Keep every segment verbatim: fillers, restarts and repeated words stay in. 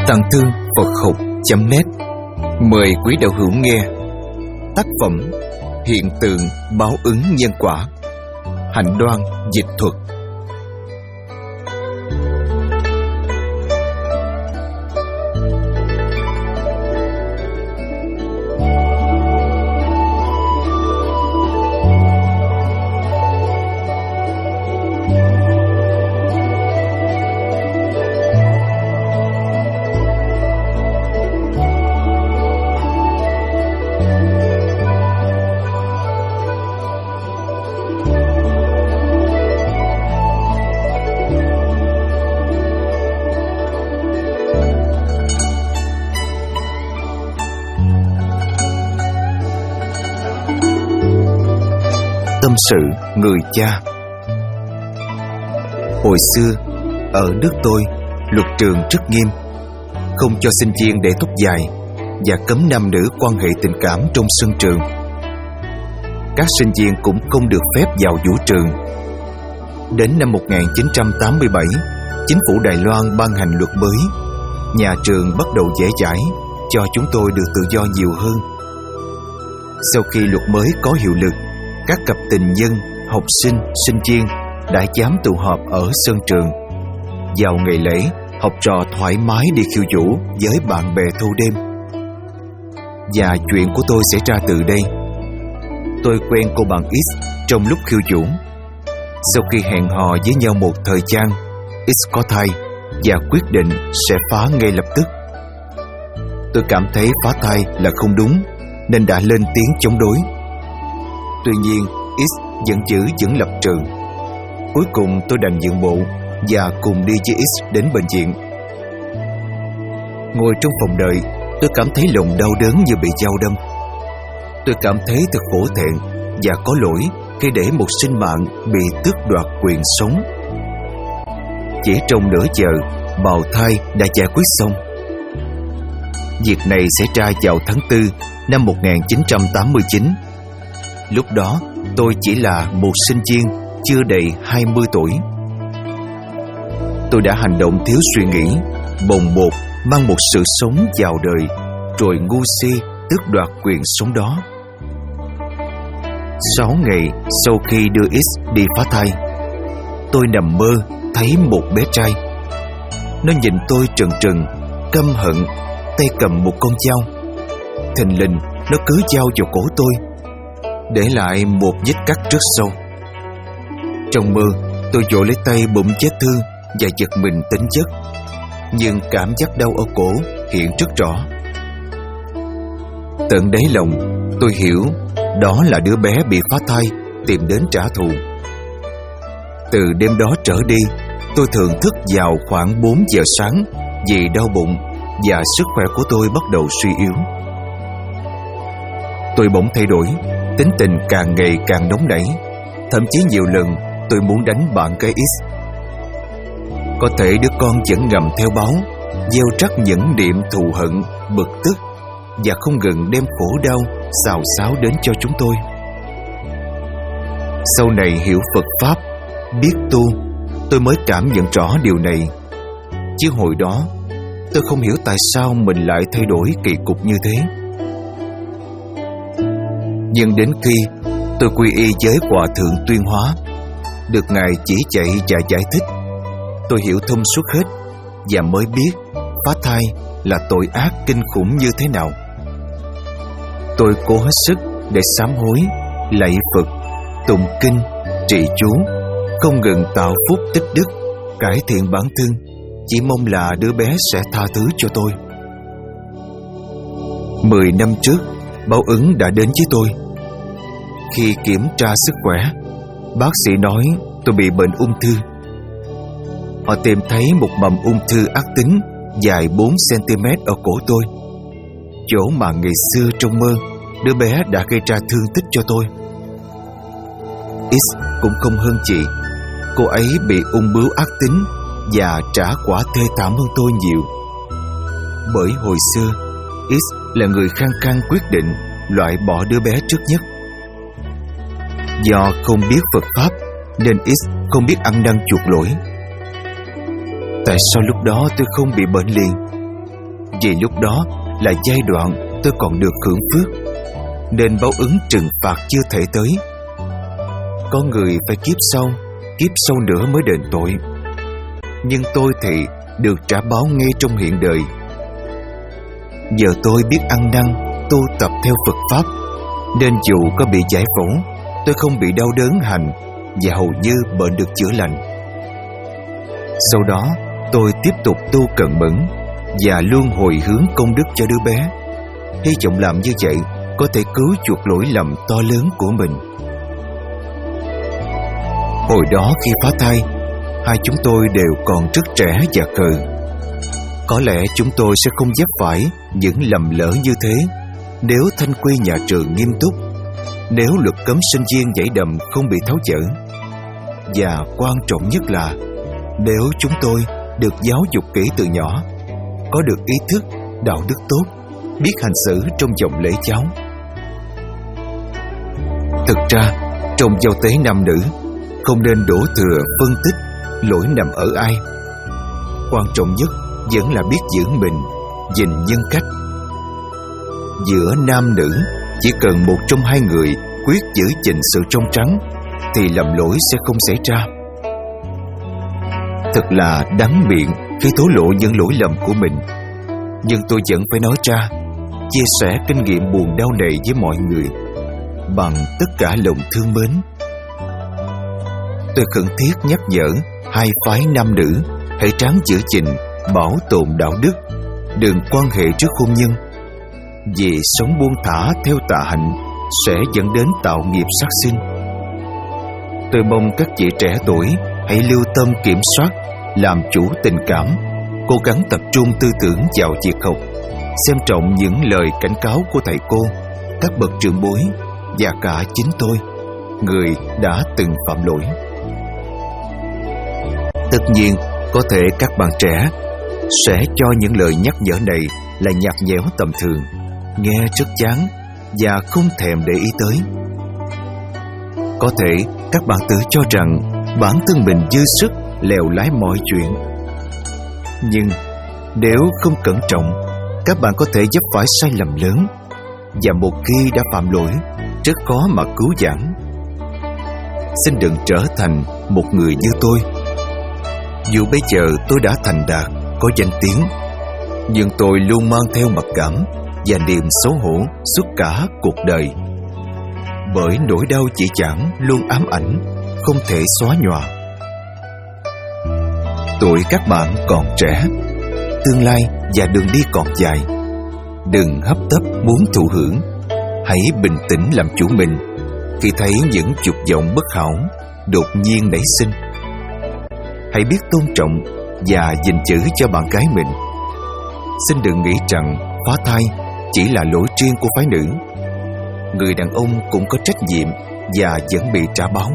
Tàng Thư Phật Học chấm net mời quý đạo hữu nghe tác phẩm Hiện tượng báo ứng nhân quả, Hạnh Đoan dịch thuật. Tâm sự người cha. Hồi xưa ở nước tôi, luật trường rất nghiêm, không cho sinh viên để tóc dài và cấm nam nữ quan hệ tình cảm trong sân trường. Các sinh viên cũng không được phép vào vũ trường. Đến năm một nghìn chín trăm tám mươi bảy, chính phủ Đài Loan ban hành luật mới. Nhà trường bắt đầu dễ dãi, cho chúng tôi được tự do nhiều hơn. Sau khi luật mới có hiệu lực, các cặp tình nhân, học sinh, sinh viên đã dám tụ họp ở sân trường. Vào ngày lễ, học trò thoải mái đi khiêu vũ với bạn bè thâu đêm. Và chuyện của tôi xảy ra từ đây. Tôi quen cô bạn X trong lúc khiêu vũ. Sau khi hẹn hò với nhau một thời gian, X có thai và quyết định sẽ phá ngay lập tức. Tôi cảm thấy phá thai là không đúng, nên đã lên tiếng chống đối. Tuy nhiên, X vẫn giữ vững lập trường. Cuối cùng tôi đành nhượng bộ và cùng đi với X đến bệnh viện. Ngồi trong phòng đợi, tôi cảm thấy lòng đau đớn như bị dao đâm. Tôi cảm thấy thật hổ thẹn và có lỗi khi để một sinh mạng bị tước đoạt quyền sống. Chỉ trong nửa giờ, bào thai đã giải quyết xong. Việc này xảy ra vào tháng tư năm một nghìn chín trăm tám mươi chín. Lúc đó tôi chỉ là một sinh viên chưa đầy hai mươi tuổi. Tôi đã hành động thiếu suy nghĩ, bồng bột mang một sự sống vào đời, rồi ngu si tước đoạt quyền sống đó. Sáu ngày sau khi đưa X đi phá thai, tôi nằm mơ thấy một bé trai. Nó nhìn tôi trừng trừng, căm hận, tay cầm một con dao. Thình lình nó cứ dao vào cổ tôi, để lại một vết cắt rất sâu. Trong mơ, tôi vội lấy tay bụm vết thương và giật mình tỉnh giấc, nhưng cảm giác đau ở cổ hiện rất rõ. Tận đáy lòng, tôi hiểu đó là đứa bé bị phá thai tìm đến trả thù. Từ đêm đó trở đi, tôi thường thức vào khoảng bốn giờ sáng vì đau bụng và sức khỏe của tôi bắt đầu suy yếu. Tôi bỗng thay đổi, tính tình càng ngày càng nóng nảy. Thậm chí nhiều lần tôi muốn đánh bạn gái X. Có thể đứa con vẫn ngầm theo báo, gieo rắc những niệm thù hận, bực tức và không ngừng đem khổ đau xào xáo đến cho chúng tôi. Sau này hiểu Phật Pháp, biết tu, tôi mới cảm nhận rõ điều này. Chứ hồi đó tôi không hiểu tại sao mình lại thay đổi kỳ cục như thế. Nhưng đến khi tôi quy y với Hòa Thượng Tuyên Hóa, được Ngài chỉ dạy và giải thích, tôi hiểu thông suốt hết và mới biết phá thai là tội ác kinh khủng như thế nào. Tôi cố hết sức để sám hối, lạy Phật, tụng kinh, trì chú, không ngừng tạo phúc tích đức, cải thiện bản thân, chỉ mong là đứa bé sẽ tha thứ cho tôi. Mười năm trước, báo ứng đã đến với tôi. Khi kiểm tra sức khỏe, bác sĩ nói tôi bị bệnh ung thư. Họ tìm thấy một mầm ung thư ác tính dài bốn xăng-ti-mét ở cổ tôi, chỗ mà ngày xưa trong mơ đứa bé đã gây ra thương tích cho tôi. X cũng không hơn chị. Cô ấy bị ung bướu ác tính và trả quả thê thảm hơn tôi nhiều. Bởi hồi xưa X là người khăng khăng quyết định loại bỏ đứa bé trước nhất. Do không biết Phật Pháp nên X không biết ăn năn chuộc lỗi. Tại sao lúc đó tôi không bị bệnh liền? Vì lúc đó là giai đoạn tôi còn được hưởng phước, nên báo ứng trừng phạt chưa thể tới. Có người phải kiếp sau, kiếp sau nữa mới đền tội. Nhưng tôi thì được trả báo ngay trong hiện đời. Giờ tôi biết ăn năn, tu tập theo Phật Pháp, nên dù có bị giải phẫu, tôi không bị đau đớn hành và hầu như bệnh được chữa lành. Sau đó tôi tiếp tục tu cẩn mẫn và luôn hồi hướng công đức cho đứa bé, hy vọng làm như vậy có thể cứu chuộc lỗi lầm to lớn của mình. Hồi đó khi phá thai, hai chúng tôi đều còn rất trẻ và khờ. Có lẽ chúng tôi sẽ không dám phải những lầm lỡ như thế nếu thanh quy nhà trường nghiêm túc, nếu luật cấm sinh viên nhảy đầm không bị tháo dỡ, và quan trọng nhất là nếu chúng tôi được giáo dục kỹ từ nhỏ, có được ý thức, đạo đức tốt, biết hành xử trong dòng lễ giáo. Thực ra, trong giao tế nam nữ, không nên đổ thừa phân tích lỗi nằm ở ai. Quan trọng nhất vẫn là biết giữ mình, gìn nhân cách. Giữa nam nữ, chỉ cần một trong hai người quyết giữ gìn sự trong trắng, thì lầm lỗi sẽ không xảy ra. Thật là đắng miệng khi thổ lộ những lỗi lầm của mình, nhưng tôi vẫn phải nói ra, chia sẻ kinh nghiệm buồn đau này với mọi người bằng tất cả lòng thương mến. Tôi khẩn thiết nhắc nhở hai phái nam nữ hãy ráng giữ gìn, bảo tồn đạo đức, đừng quan hệ trước hôn nhân, vì sống buông thả theo tà hạnh sẽ dẫn đến tạo nghiệp sát sinh. Tôi mong các chị trẻ tuổi hãy lưu tâm kiểm soát, làm chủ tình cảm, cố gắng tập trung tư tưởng vào việc học, xem trọng những lời cảnh cáo của thầy cô, các bậc trưởng bối và cả chính tôi, người đã từng phạm lỗi. Tất nhiên, có thể các bạn trẻ sẽ cho những lời nhắc nhở này là nhạt nhẽo tầm thường, nghe rất chán và không thèm để ý tới. Có thể các bạn tự cho rằng bản thân mình dư sức lèo lái mọi chuyện. Nhưng nếu không cẩn trọng, các bạn có thể vấp phải sai lầm lớn, và một khi đã phạm lỗi, rất khó mà cứu vãn. Xin đừng trở thành một người như tôi. Dù bây giờ tôi đã thành đạt, có danh tiếng, nhưng tôi luôn mang theo mặc cảm và niềm xấu hổ suốt cả cuộc đời. Bởi nỗi đau chỉ chảng luôn ám ảnh, không thể xóa nhòa. Tuổi các bạn còn trẻ, tương lai và đường đi còn dài. Đừng hấp tấp muốn thụ hưởng, hãy bình tĩnh làm chủ mình khi thấy những dục vọng bất hảo đột nhiên nảy sinh. Hãy biết tôn trọng và gìn giữ cho bạn gái mình. Xin đừng nghĩ rằng phá thai chỉ là lỗi riêng của phái nữ. Người đàn ông cũng có trách nhiệm và vẫn bị trả báo.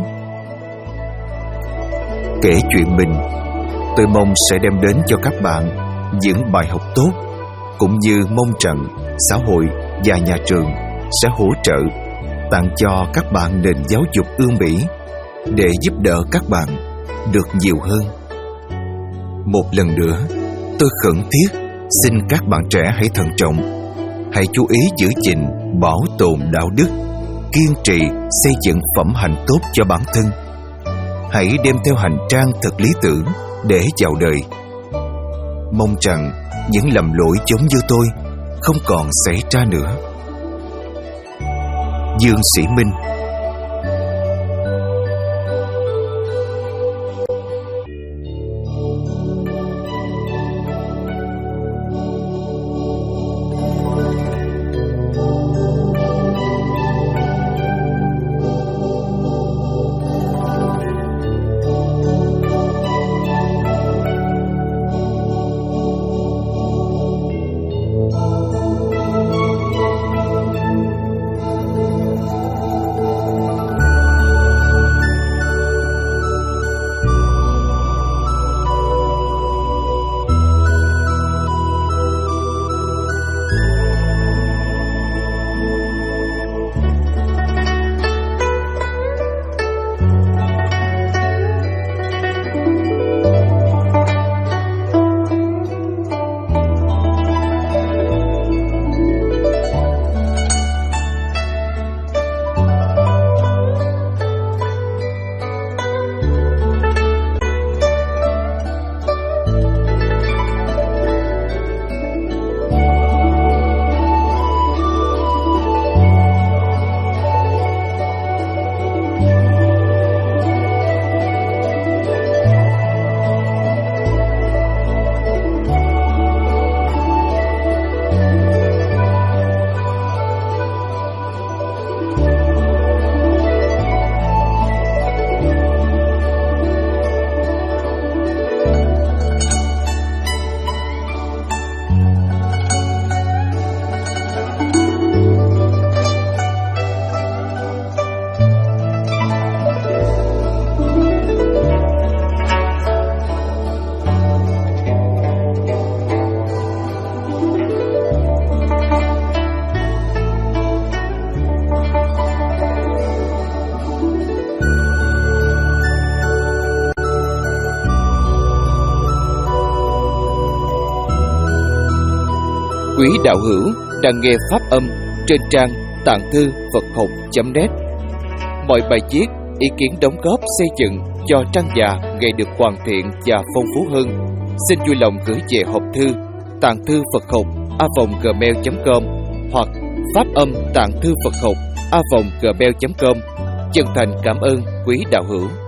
Kể chuyện mình, tôi mong sẽ đem đến cho các bạn những bài học tốt, cũng như mong rằng xã hội và nhà trường sẽ hỗ trợ tặng cho các bạn nền giáo dục ương bỉ để giúp đỡ các bạn được nhiều hơn. Một lần nữa, tôi khẩn thiết xin các bạn trẻ hãy thận trọng, hãy chú ý giữ gìn, bảo tồn đạo đức, kiên trì xây dựng phẩm hạnh tốt cho bản thân. Hãy đem theo hành trang thật lý tưởng để chào đời. Mong rằng những lầm lỗi giống như tôi không còn xảy ra nữa. Dương Sĩ Minh. Quý đạo hữu đang nghe pháp âm trên trang tạng thư Phật học chấm net. Mọi bài viết, ý kiến đóng góp xây dựng cho trang già ngày được hoàn thiện và phong phú hơn, xin vui lòng gửi về hộp thư tạng thư Phật học a vòng gmail chấm com hoặc pháp âm tạng thư Phật học a vòng gmail chấm com. Chân thành cảm ơn quý đạo hữu.